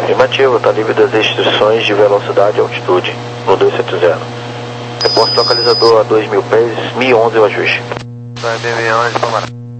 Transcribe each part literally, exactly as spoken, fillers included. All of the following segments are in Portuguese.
Afirmativo, tá livre das restrições de velocidade e altitude no dois sete zero. Reporte localizador a dois mil pés, mil e onze o ajuste. dois mil e onze, vamos lá.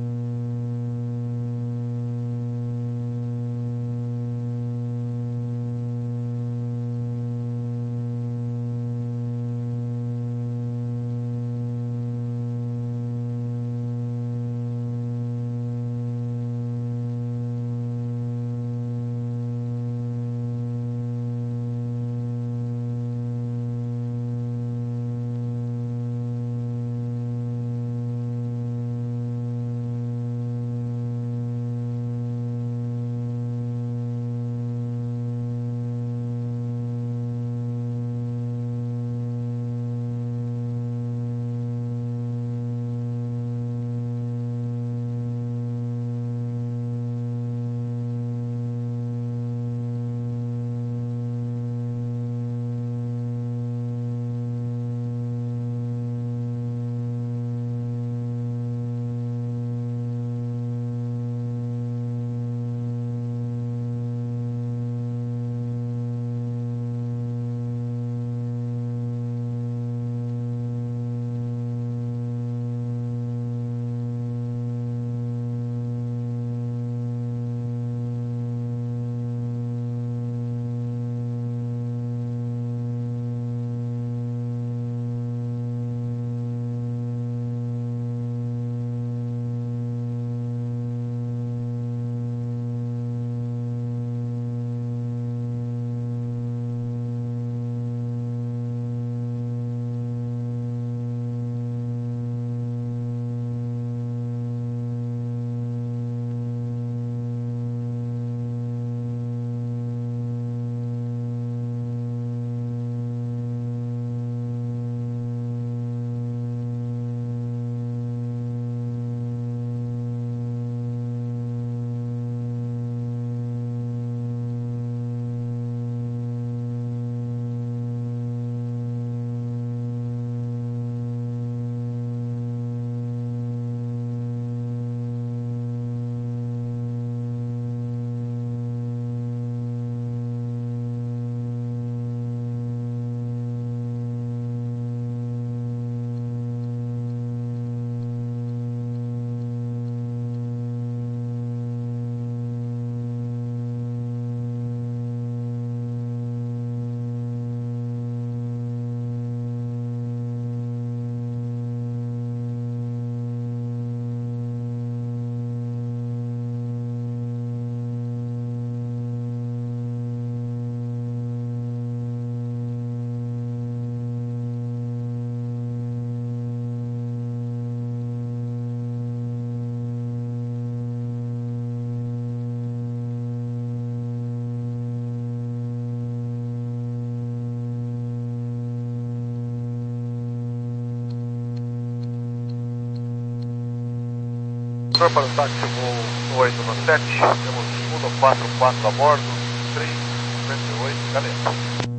Para o táxi voo oito nove sete, temos um quatro quatro a bordo, três cinquenta e oito, Galeão.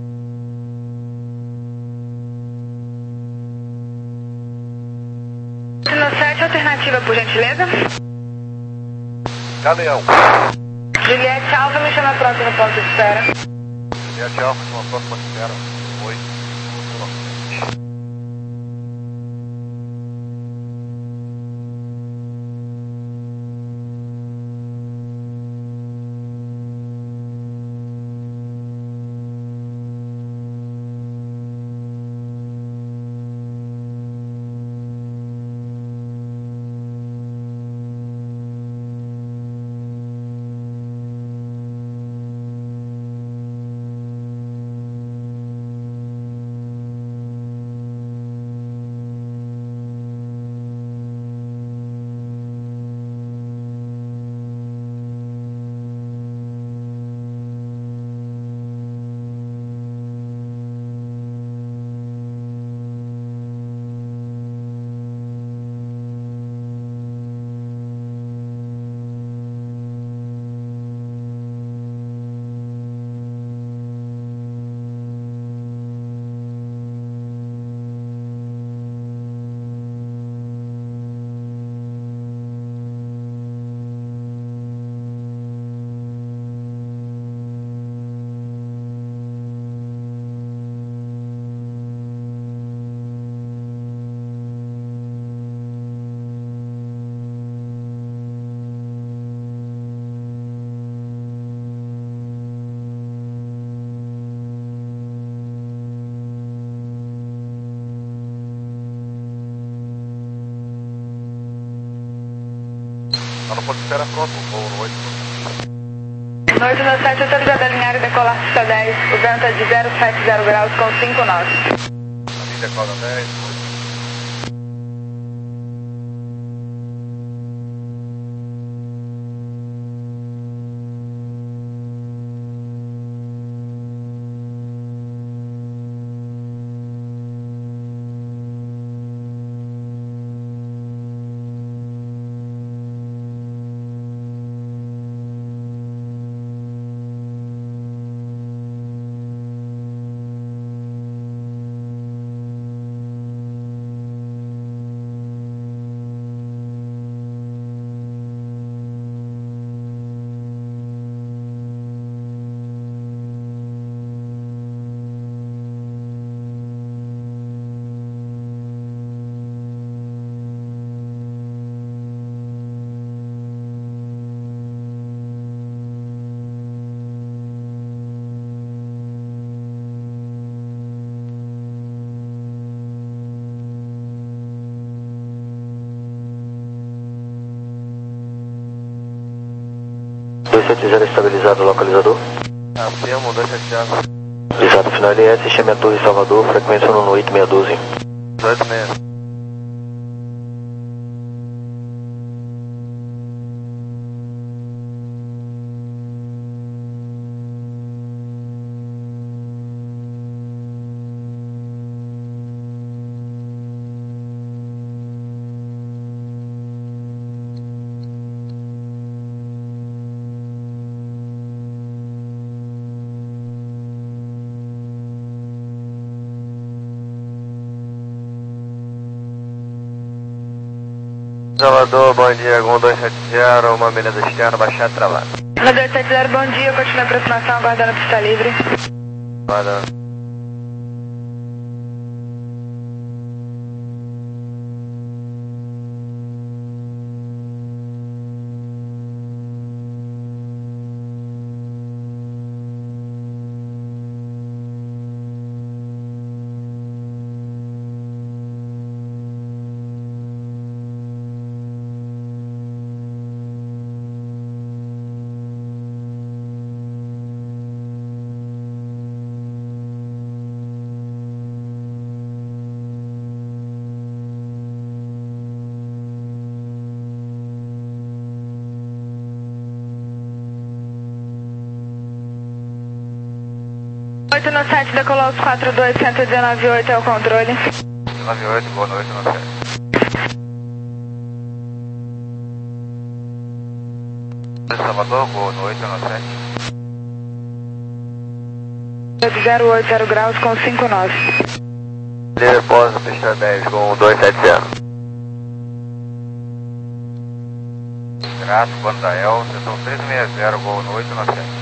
No sete, alternativa, por gentileza. Galeão. Juliette Alfa, me chama pronto no ponto de espera. Juliette Alfa, me chama pronto no ponto de espera. oito. ponto de espera pronto, voo no oito No oito nove sete, autorizado a alinhar e decolar pista dez, o vento é de zero sete zero graus com cinco nós. ali decola dez, oito. dois sete zero estabilizado, localizador. Acima, dois sete zero. Exato, final L S, chame a Torre Salvador, frequência no oito meia dúzia. oito seis. Salvador, bom dia, Gol dois sete zero, uma milha do externo, baixar travado. No dois sete zero, bom dia, continue a aproximação, aguardando a pista livre. Aguardando. oito nove sete, decolou os quatro dois, cento e dezenove oito, é o controle. nove oito, boa noite, nove sete. Salvador, boa noite, nove sete. zero oito zero graus com cinco nós. Líder Posa, pista dez, com dois sete zero. Grato, Bandael, seção três seis zero, gol no oito nove sete.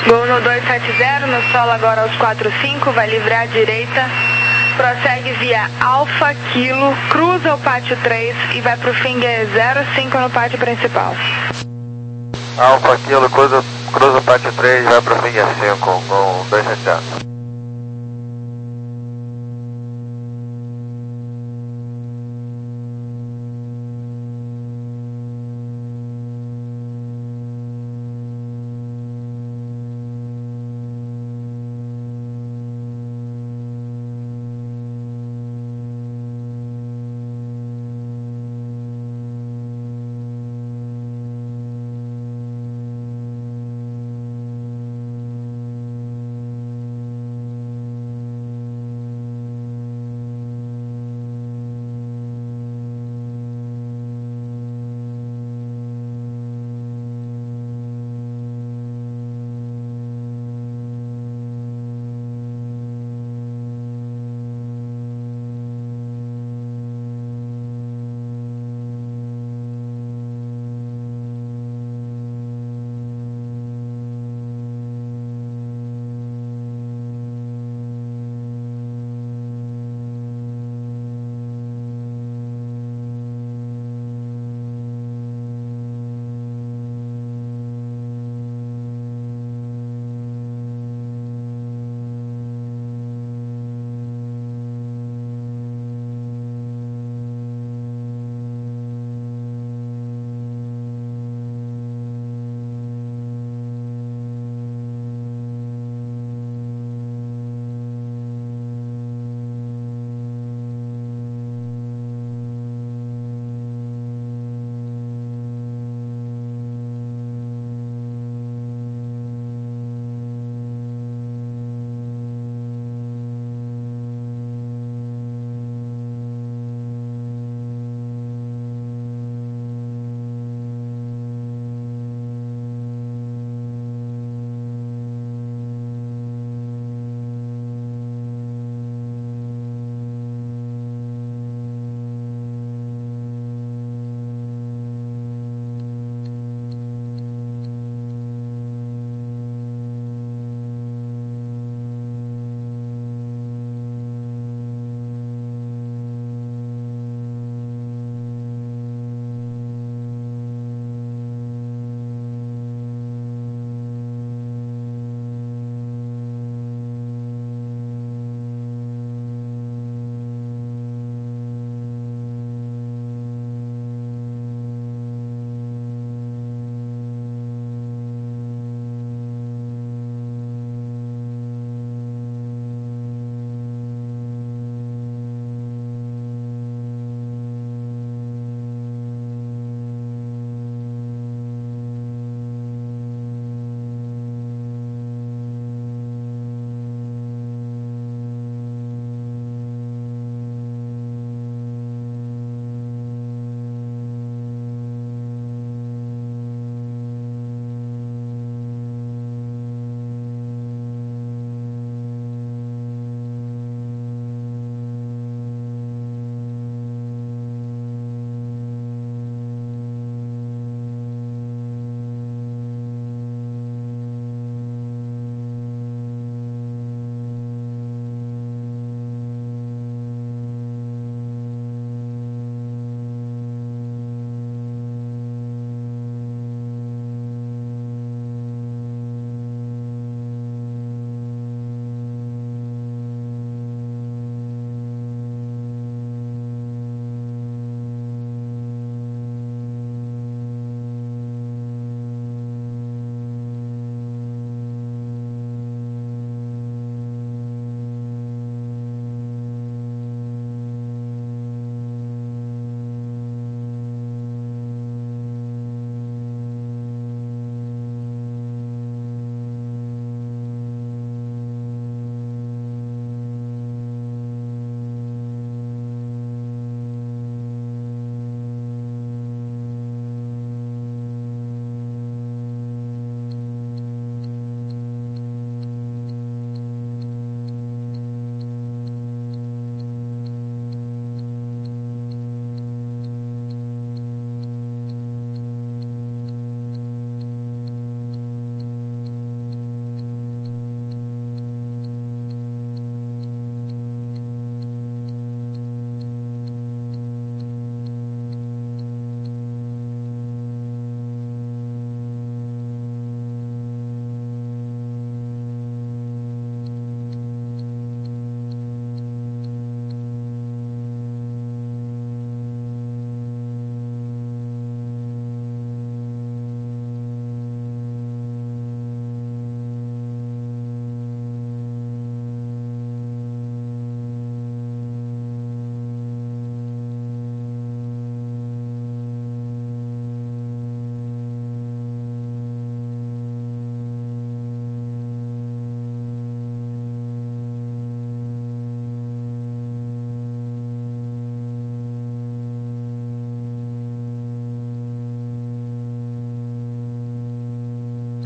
Gol no dois sete zero, no solo agora aos quatro cinco, vai livrar à direita, prossegue via Alfa Kilo, cruza o pátio três e vai para o Finger zero cinco no pátio principal. Alfa Kilo, cruza, cruza o pátio três e vai para o Finger cinco com dois sete zero.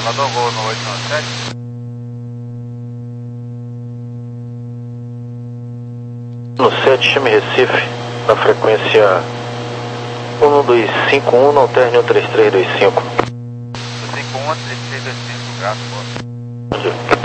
Mandou gol no oito nove sete. No sete, chame Recife, na frequência um dois cinco um, não terne um três três dois cinco. cinco um, três três dois cinco, gato, pô.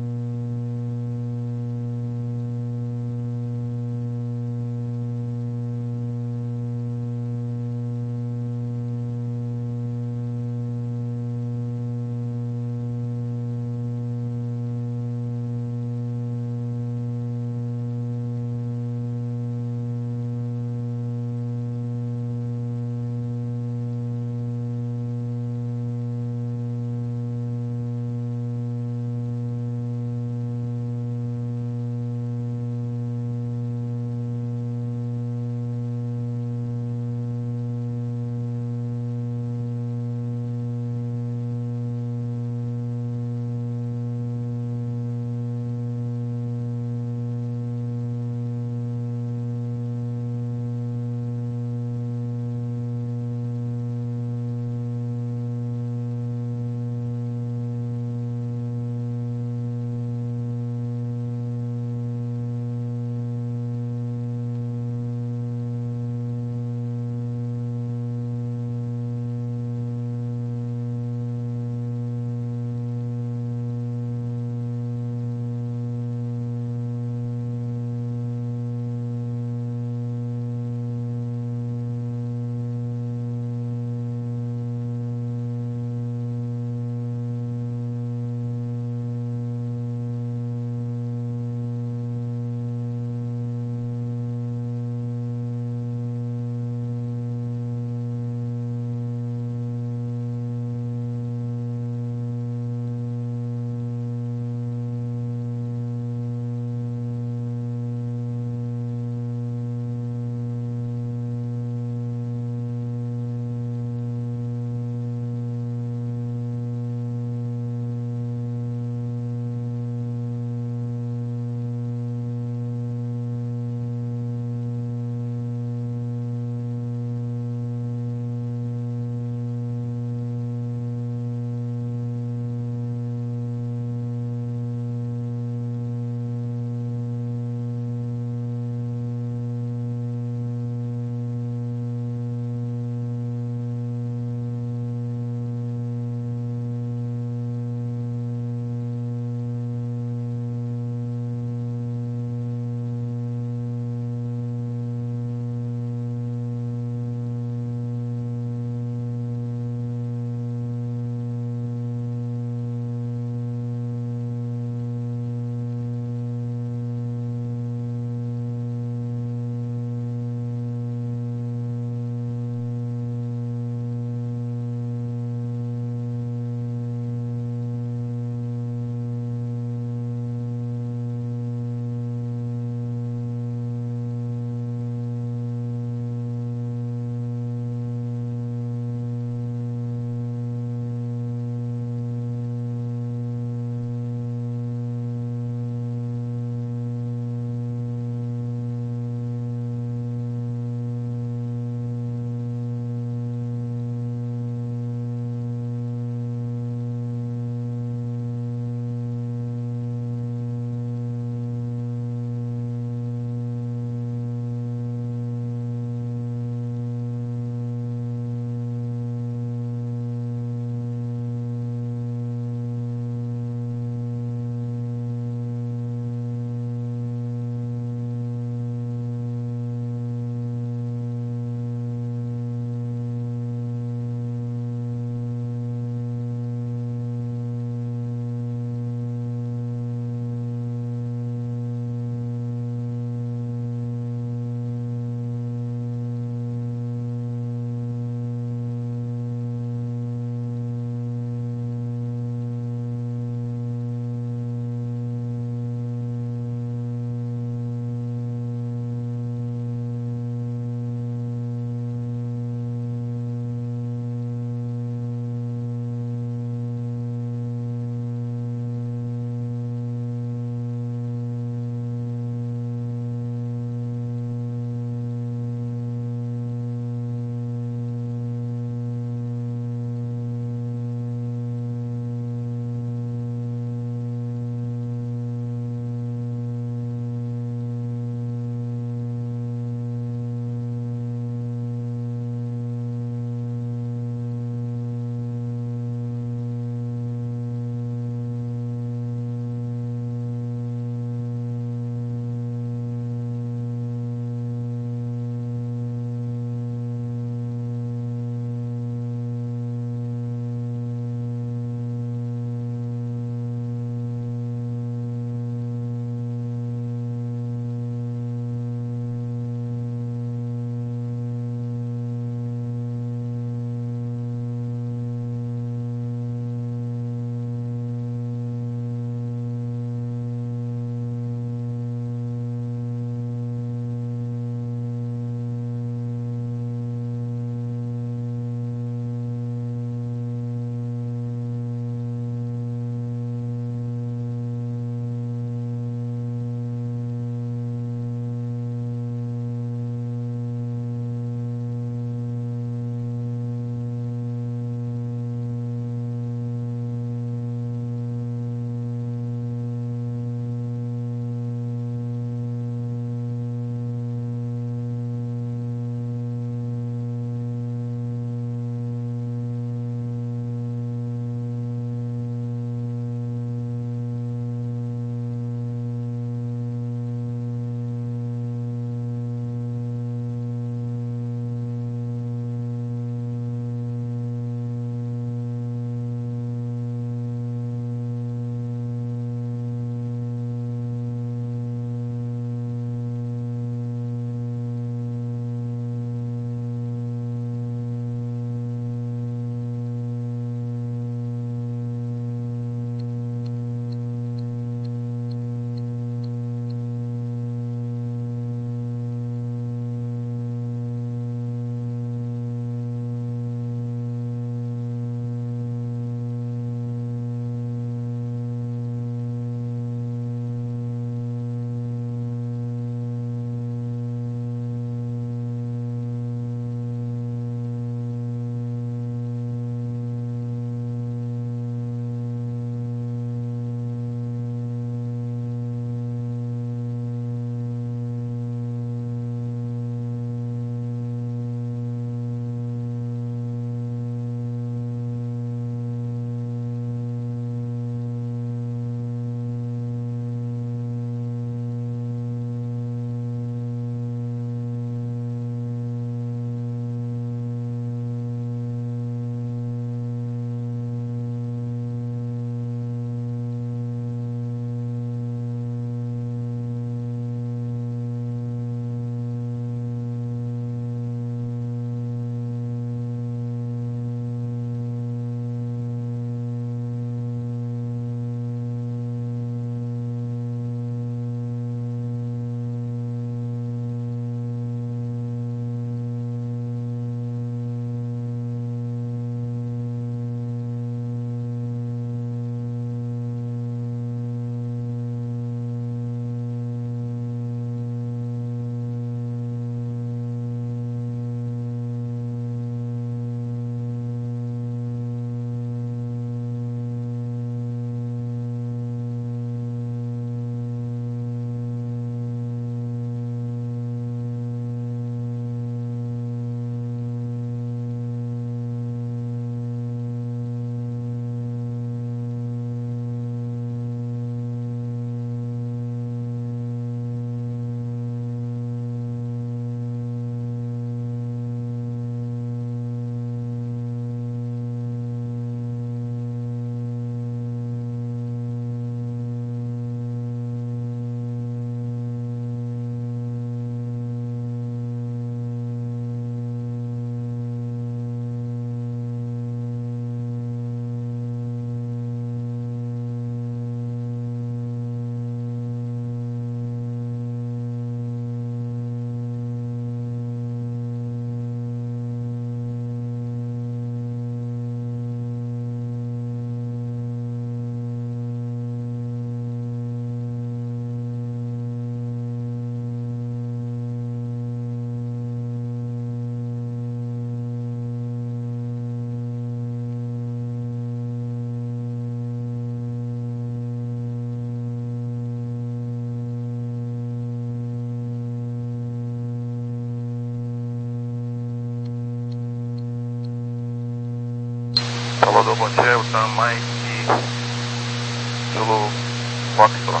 Salvador, bom dia, o Tam Mike Zulu Foxtrot.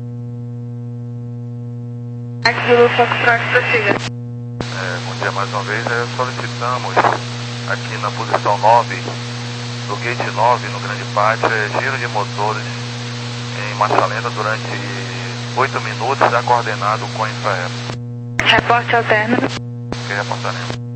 Mike Zulu Foxtrot, prossiga. É, bom dia mais uma vez, é, solicitamos aqui na posição nove, do gate nove, no Grande Pátio, é, giro de motores em marcha lenta durante oito minutos, já coordenado com a Infraero. Reporte alterno. Que reportaremos.